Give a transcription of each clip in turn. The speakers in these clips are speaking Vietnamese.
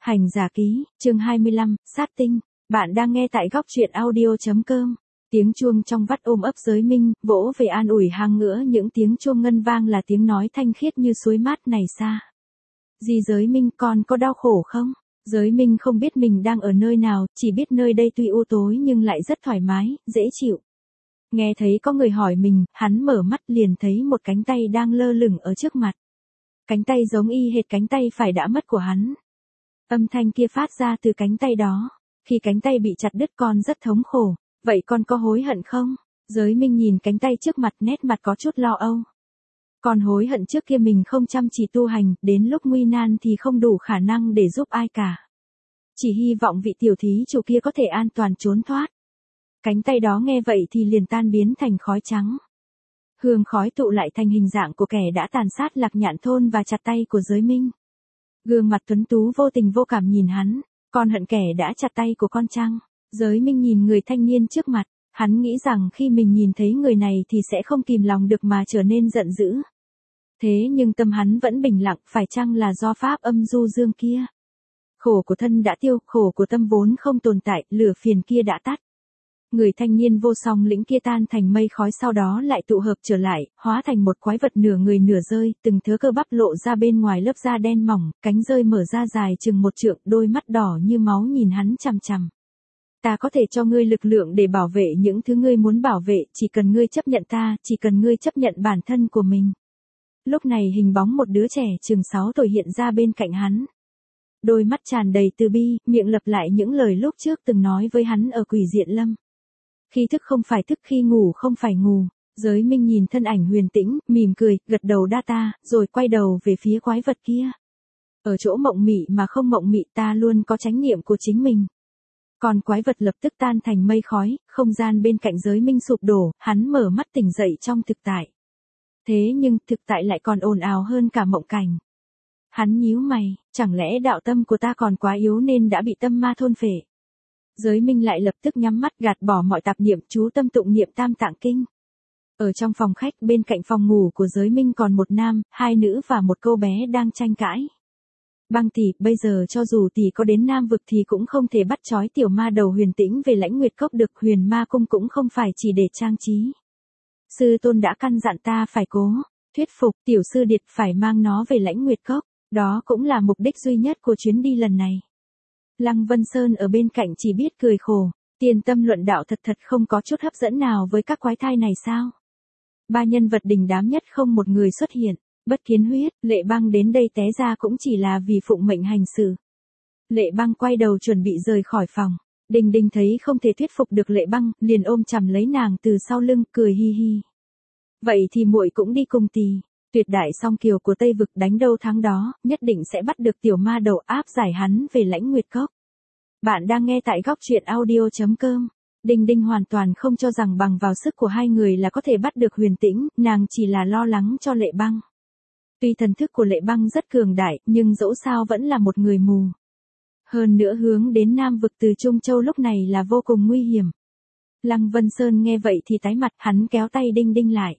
Hành giả ký, chương 25, sát tinh. Bạn đang nghe tại góc truyện audio.com. Tiếng chuông trong vắt ôm ấp Giới Minh, vỗ về an ủi hàng ngữa, những tiếng chuông ngân vang là tiếng nói thanh khiết như suối mát này xa. Dì Giới Minh, con có đau khổ không? Giới Minh không biết mình đang ở nơi nào, chỉ biết nơi đây tuy u tối nhưng lại rất thoải mái, dễ chịu. Nghe thấy có người hỏi mình, hắn mở mắt liền thấy một cánh tay đang lơ lửng ở trước mặt. Cánh tay giống y hệt cánh tay phải đã mất của hắn. Âm thanh kia phát ra từ cánh tay đó. Khi cánh tay bị chặt đứt con rất thống khổ. Vậy con có hối hận không? Giới Minh nhìn cánh tay trước mặt, nét mặt có chút lo âu. Con hối hận trước kia mình không chăm chỉ tu hành, đến lúc nguy nan thì không đủ khả năng để giúp ai cả. Chỉ hy vọng vị tiểu thí chủ kia có thể an toàn trốn thoát. Cánh tay đó nghe vậy thì liền tan biến thành khói trắng. Hương khói tụ lại thành hình dạng của kẻ đã tàn sát Lạc Nhạn thôn và chặt tay của Giới Minh. Gương mặt tuấn tú vô tình vô cảm nhìn hắn, con hận kẻ đã chặt tay của con chăng? Giới Minh nhìn người thanh niên trước mặt, hắn nghĩ rằng khi mình nhìn thấy người này thì sẽ không kìm lòng được mà trở nên giận dữ. Thế nhưng tâm hắn vẫn bình lặng, phải chăng là do pháp âm du dương kia? Khổ của thân đã tiêu, khổ của tâm vốn không tồn tại, lửa phiền kia đã tắt. Người thanh niên vô song lĩnh kia tan thành mây khói, sau đó lại tụ hợp trở lại, hóa thành một quái vật nửa người nửa rơi, từng thớ cơ bắp lộ ra bên ngoài lớp da đen mỏng, cánh rơi mở ra dài chừng 1 trượng, đôi mắt đỏ như máu nhìn hắn chằm chằm. Ta có thể cho ngươi lực lượng để bảo vệ những thứ ngươi muốn bảo vệ, chỉ cần ngươi chấp nhận ta, chỉ cần ngươi chấp nhận bản thân của mình. Lúc này hình bóng một đứa trẻ chừng 6 tuổi hiện ra bên cạnh hắn. Đôi mắt tràn đầy từ bi, miệng lặp lại những lời lúc trước từng nói với hắn ở Quỷ Diện Lâm. Khi thức không phải thức, khi ngủ không phải ngủ. Giới Minh nhìn thân ảnh huyền tĩnh, mỉm cười, gật đầu đa ta, rồi quay đầu về phía quái vật kia. Ở chỗ mộng mị mà không mộng mị, ta luôn có chánh niệm của chính mình. Còn quái vật lập tức tan thành mây khói, không gian bên cạnh Giới Minh sụp đổ, hắn mở mắt tỉnh dậy trong thực tại. Thế nhưng, thực tại lại còn ồn ào hơn cả mộng cảnh. Hắn nhíu mày, chẳng lẽ đạo tâm của ta còn quá yếu nên đã bị tâm ma thôn phệ? Giới Minh lại lập tức nhắm mắt, gạt bỏ mọi tạp niệm, chú tâm tụng niệm Tam Tạng Kinh. Ở trong phòng khách bên cạnh phòng ngủ của Giới Minh còn một nam, 2 nữ và một cô bé đang tranh cãi. Băng tỷ, bây giờ cho dù tỷ có đến Nam Vực thì cũng không thể bắt trói tiểu ma đầu Huyền Tĩnh về Lãnh Nguyệt Cốc được, Huyền Ma Cung cũng không phải chỉ để trang trí. Sư tôn đã căn dặn ta phải cố thuyết phục tiểu sư điệt phải mang nó về Lãnh Nguyệt Cốc, đó cũng là mục đích duy nhất của chuyến đi lần này. Lăng Vân Sơn ở bên cạnh chỉ biết cười khổ, tiền tâm luận đạo thật không có chút hấp dẫn nào với các quái thai này sao? 3 nhân vật đình đám nhất không một người xuất hiện, Bất Kiến Huyết, Lệ Băng đến đây té ra cũng chỉ là vì phụng mệnh hành sự. Lệ Băng quay đầu chuẩn bị rời khỏi phòng, Đình Đình thấy không thể thuyết phục được Lệ Băng, liền ôm chầm lấy nàng từ sau lưng, cười hi hi. Vậy thì muội cũng đi cùng tỷ. Tuyệt đại song kiều của Tây Vực, đánh đâu thắng đó, nhất định sẽ bắt được tiểu ma đầu, áp giải hắn về Lãnh Nguyệt Cốc. Bạn đang nghe tại góc truyện audio.com. Đình Đình hoàn toàn không cho rằng bằng vào sức của 2 người là có thể bắt được Huyền Tĩnh, nàng chỉ là lo lắng cho Lệ Băng. Tuy thần thức của Lệ Băng rất cường đại, nhưng dẫu sao vẫn là một người mù. Hơn nữa hướng đến Nam Vực từ Trung Châu lúc này là vô cùng nguy hiểm. Lăng Vân Sơn nghe vậy thì tái mặt, hắn kéo tay Đinh Đinh lại.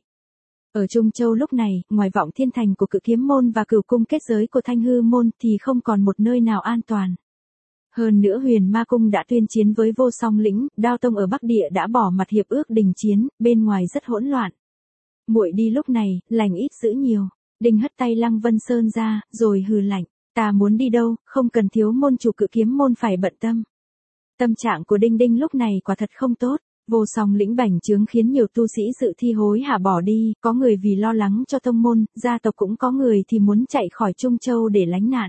Ở Trung Châu lúc này, ngoài Vọng Thiên Thành của Cự Kiếm Môn và Cửu Cung kết giới của Thanh Hư Môn thì không còn một nơi nào an toàn. Hơn nữa Huyền Ma Cung đã tuyên chiến với Vô Song Lĩnh, Đao Tông ở Bắc Địa đã bỏ mặt hiệp ước đình chiến, bên ngoài rất hỗn loạn. Muội đi lúc này, lành ít dữ nhiều. Đinh hất tay Lăng Vân Sơn ra, rồi hừ lạnh, ta muốn đi đâu, không cần thiếu môn chủ Cự Kiếm Môn phải bận tâm. Tâm trạng của Đinh Đinh lúc này quả thật không tốt. Vô Song Lĩnh bành trướng khiến nhiều tu sĩ dự thi hối hả bỏ đi, có người vì lo lắng cho tông môn, gia tộc, cũng có người thì muốn chạy khỏi Trung Châu để lánh nạn.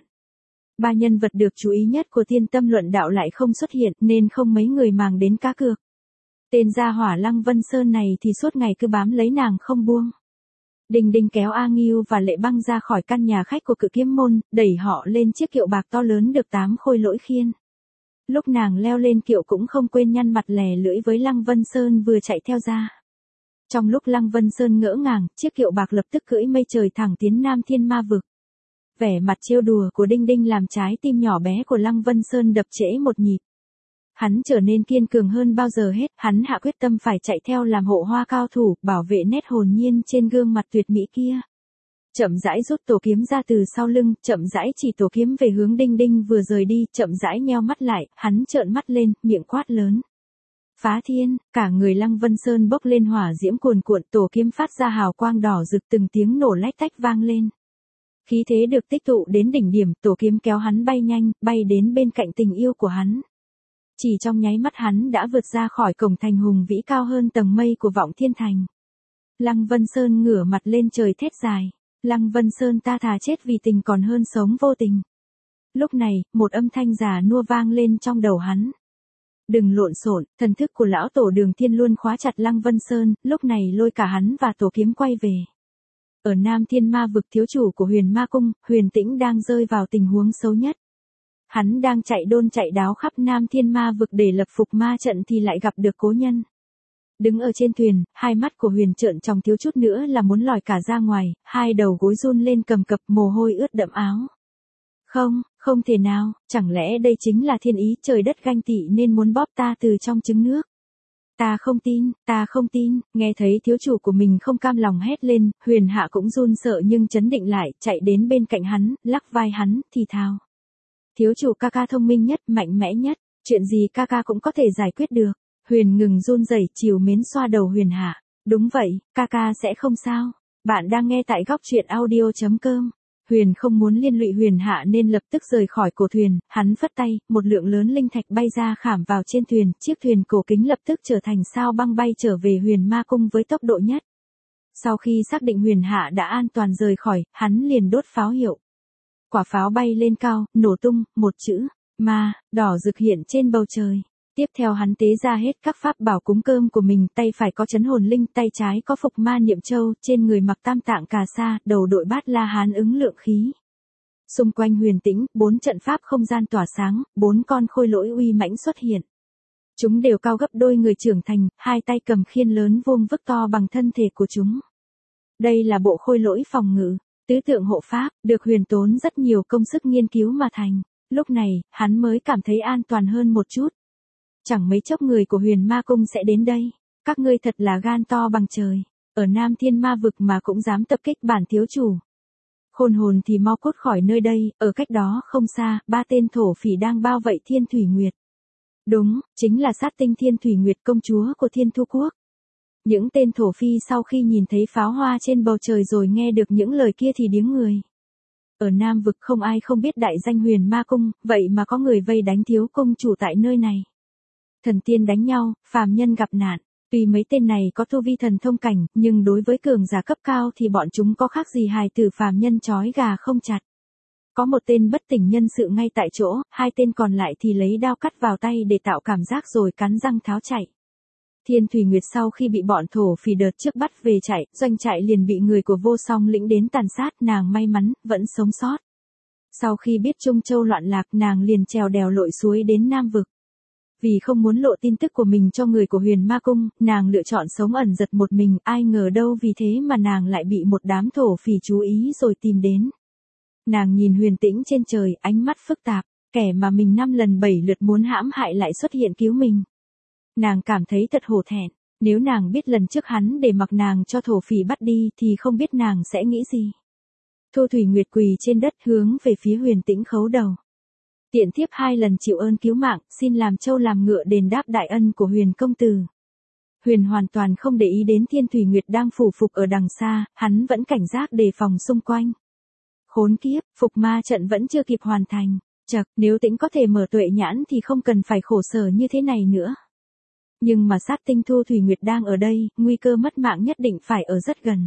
3 nhân vật được chú ý nhất của Thiên Tâm luận đạo lại không xuất hiện, nên không mấy người màng đến cá cược. Tên gia hỏa Lăng Vân Sơn này thì suốt ngày cứ bám lấy nàng không buông. Đình Đình kéo A Ngưu và Lệ Băng ra khỏi căn nhà khách của Cự Kiếm Môn, đẩy họ lên chiếc kiệu bạc to lớn được 8 khôi lỗi khiên. Lúc nàng leo lên kiệu cũng không quên nhăn mặt lè lưỡi với Lăng Vân Sơn vừa chạy theo ra. Trong lúc Lăng Vân Sơn ngỡ ngàng, chiếc kiệu bạc lập tức cưỡi mây trời thẳng tiến Nam Thiên Ma Vực. Vẻ mặt trêu đùa của Đinh Đinh làm trái tim nhỏ bé của Lăng Vân Sơn đập trễ một nhịp. Hắn trở nên kiên cường hơn bao giờ hết, hắn hạ quyết tâm phải chạy theo làm hộ hoa cao thủ, bảo vệ nét hồn nhiên trên gương mặt tuyệt mỹ kia. chậm rãi rút tổ kiếm ra từ sau lưng, chậm rãi chỉ tổ kiếm về hướng Đinh Đinh vừa rời đi, chậm rãi nheo mắt lại, hắn trợn mắt lên, miệng quát lớn. Phá thiên, cả người Lăng Vân Sơn bốc lên hỏa diễm cuồn cuộn, tổ kiếm phát ra hào quang đỏ rực, từng tiếng nổ lách tách vang lên. Khí thế được tích tụ đến đỉnh điểm, tổ kiếm kéo hắn bay nhanh, bay đến bên cạnh tình yêu của hắn. Chỉ trong nháy mắt hắn đã vượt ra khỏi cổng thành hùng vĩ cao hơn tầng mây của Vọng Thiên Thành. Lăng Vân Sơn ngửa mặt lên trời thét dài. Lăng Vân Sơn, ta thà chết vì tình còn hơn sống vô tình. Lúc này, một âm thanh già nua vang lên trong đầu hắn. Đừng lộn xộn, thần thức của lão tổ Đường Thiên luôn khóa chặt Lăng Vân Sơn, lúc này lôi cả hắn và tổ kiếm quay về. Ở Nam Thiên Ma vực, thiếu chủ của Huyền Ma Cung, Huyền Tĩnh đang rơi vào tình huống xấu nhất. Hắn đang chạy đôn chạy đáo khắp Nam Thiên Ma vực để lập phục ma trận thì lại gặp được cố nhân. Đứng ở trên thuyền, hai mắt của Huyền trợn tròng, thiếu chút nữa là muốn lòi cả ra ngoài, hai đầu gối run lên cầm cập, mồ hôi ướt đẫm áo. Không thể nào, chẳng lẽ đây chính là thiên ý, trời đất ganh tị nên muốn bóp ta từ trong trứng nước. Ta không tin, nghe thấy thiếu chủ của mình không cam lòng hét lên, Huyền Hạ cũng run sợ nhưng chấn định lại, chạy đến bên cạnh hắn, lắc vai hắn, thì thào. Thiếu chủ ca ca thông minh nhất, mạnh mẽ nhất, chuyện gì ca ca cũng có thể giải quyết được. Huyền ngừng run rẩy, trìu mến xoa đầu Huyền Hạ. Đúng vậy, ca ca sẽ không sao. Bạn đang nghe tại góc truyện audio.com. Huyền không muốn liên lụy Huyền Hạ nên lập tức rời khỏi cổ thuyền, hắn phất tay, một lượng lớn linh thạch bay ra khảm vào trên thuyền, chiếc thuyền cổ kính lập tức trở thành sao băng bay trở về Huyền Ma Cung với tốc độ nhất. Sau khi xác định Huyền Hạ đã an toàn rời khỏi, hắn liền đốt pháo hiệu. Quả pháo bay lên cao, nổ tung, một chữ, ma, đỏ rực hiện trên bầu trời. Tiếp theo hắn tế ra hết các pháp bảo cúng cơm của mình, tay phải có chấn hồn linh, tay trái có phục ma niệm châu, trên người mặc tam tạng cà sa, đầu đội bát la hán ứng lượng khí. Xung quanh Huyền Tĩnh, 4 trận pháp không gian tỏa sáng, 4 con khôi lỗi uy mãnh xuất hiện. Chúng đều cao gấp đôi người trưởng thành, hai tay cầm khiên lớn vuông vức to bằng thân thể của chúng. Đây là bộ khôi lỗi phòng ngự, tứ tượng hộ pháp, được Huyền tốn rất nhiều công sức nghiên cứu mà thành. Lúc này, hắn mới cảm thấy an toàn hơn một chút. Chẳng mấy chốc người của Huyền Ma Cung sẽ đến đây. Các ngươi thật là gan to bằng trời. Ở Nam Thiên Ma vực mà cũng dám tập kích bản thiếu chủ. Khôn hồn thì mau cút khỏi nơi đây, ở cách đó không xa, 3 tên thổ phỉ đang bao vây Thiên Thủy Nguyệt. Đúng, chính là sát tinh Thiên Thủy Nguyệt, công chúa của Thiên Thu Quốc. Những tên thổ phi sau khi nhìn thấy pháo hoa trên bầu trời rồi nghe được những lời kia thì điếng người. Ở Nam vực không ai không biết đại danh Huyền Ma Cung, vậy mà có người vây đánh thiếu công chủ tại nơi này. Thần tiên đánh nhau, phàm nhân gặp nạn. Tuy mấy tên này có tu vi thần thông cảnh, nhưng đối với cường giả cấp cao thì bọn chúng có khác gì hài tử phàm nhân trói gà không chặt. Có một tên bất tỉnh nhân sự ngay tại chỗ, hai tên còn lại thì lấy đao cắt vào tay để tạo cảm giác rồi cắn răng tháo chạy. Thiên Thủy Nguyệt sau khi bị bọn thổ phỉ đợt trước bắt về chạy, doanh trại liền bị người của Vô Song lĩnh đến tàn sát, nàng may mắn, vẫn sống sót. Sau khi biết Trung Châu loạn lạc, nàng liền trèo đèo lội suối đến Nam vực. Vì không muốn lộ tin tức của mình cho người của Huyền Ma Cung, nàng lựa chọn sống ẩn giật một mình, ai ngờ đâu vì thế mà nàng lại bị một đám thổ phỉ chú ý rồi tìm đến. Nàng nhìn Huyền Tĩnh trên trời, ánh mắt phức tạp, kẻ mà mình 5 lần 7 lượt muốn hãm hại lại xuất hiện cứu mình. Nàng cảm thấy thật hổ thẹn, nếu nàng biết lần trước hắn để mặc nàng cho thổ phỉ bắt đi thì không biết nàng sẽ nghĩ gì. Thu Thủy Nguyệt quỳ trên đất hướng về phía Huyền Tĩnh khấu đầu. Tiện thiếp 2 lần chịu ơn cứu mạng, xin làm trâu làm ngựa đền đáp đại ân của Huyền công tử. Huyền hoàn toàn không để ý đến Thiên Thủy Nguyệt đang phủ phục ở đằng xa, hắn vẫn cảnh giác đề phòng xung quanh. Khốn kiếp, phục ma trận vẫn chưa kịp hoàn thành. Chậc, nếu Tĩnh có thể mở tuệ nhãn thì không cần phải khổ sở như thế này nữa. Nhưng mà sát tinh Thu Thủy Nguyệt đang ở đây, nguy cơ mất mạng nhất định phải ở rất gần.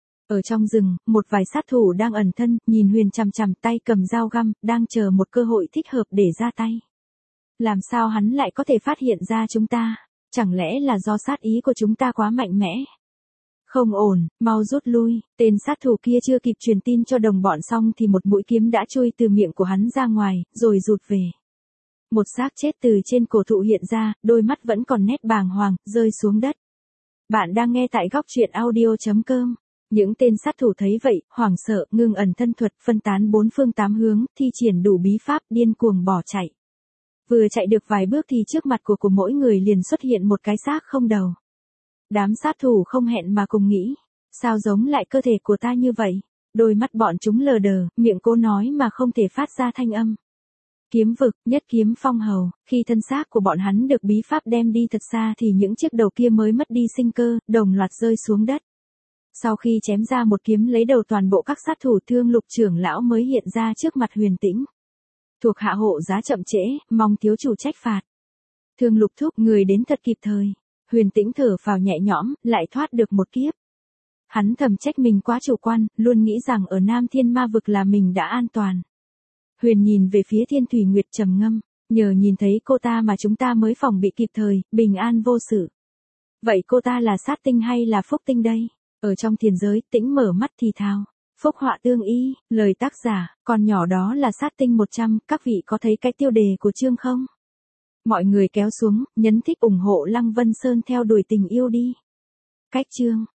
Ở trong rừng, một vài sát thủ đang ẩn thân, nhìn Huyền chằm chằm, tay cầm dao găm, đang chờ một cơ hội thích hợp để ra tay. Làm sao hắn lại có thể phát hiện ra chúng ta? Chẳng lẽ là do sát ý của chúng ta quá mạnh mẽ? Không ổn, mau rút lui. Tên sát thủ kia chưa kịp truyền tin cho đồng bọn xong thì một mũi kiếm đã chui từ miệng của hắn ra ngoài, rồi rụt về. Một xác chết từ trên cổ thụ hiện ra, đôi mắt vẫn còn nét bàng hoàng, rơi xuống đất. Bạn đang nghe tại góc truyện audio.com. Những tên sát thủ thấy vậy, hoảng sợ, ngưng ẩn thân thuật, phân tán 4 phương 8 hướng, thi triển đủ bí pháp, điên cuồng bỏ chạy. Vừa chạy được vài bước thì trước mặt của mỗi người liền xuất hiện một cái xác không đầu. Đám sát thủ không hẹn mà cùng nghĩ, sao giống lại cơ thể của ta như vậy? Đôi mắt bọn chúng lờ đờ, miệng cố nói mà không thể phát ra thanh âm. Kiếm vực, nhất kiếm phong hầu, khi thân xác của bọn hắn được bí pháp đem đi thật xa thì những chiếc đầu kia mới mất đi sinh cơ, đồng loạt rơi xuống đất. Sau khi chém ra một kiếm lấy đầu toàn bộ các sát thủ, Thương Lục trưởng lão mới hiện ra trước mặt Huyền Tĩnh. Thuộc hạ hộ giá chậm trễ, mong thiếu chủ trách phạt. Thương Lục thúc, người đến thật kịp thời. Huyền Tĩnh thở phào nhẹ nhõm, lại thoát được một kiếp. Hắn thầm trách mình quá chủ quan, luôn nghĩ rằng ở Nam Thiên Ma vực là mình đã an toàn. Huyền nhìn về phía Thiên Thủy Nguyệt trầm ngâm, nhờ nhìn thấy cô ta mà chúng ta mới phòng bị kịp thời, bình an vô sự. Vậy cô ta là sát tinh hay là phúc tinh đây? Ở trong thiền giới, Tĩnh mở mắt thì thào. Phúc họa tương y, lời tác giả, con nhỏ đó là sát tinh 100, các vị có thấy cái tiêu đề của chương không? Mọi người kéo xuống, nhấn thích ủng hộ Lăng Vân Sơn theo đuổi tình yêu đi. Cách chương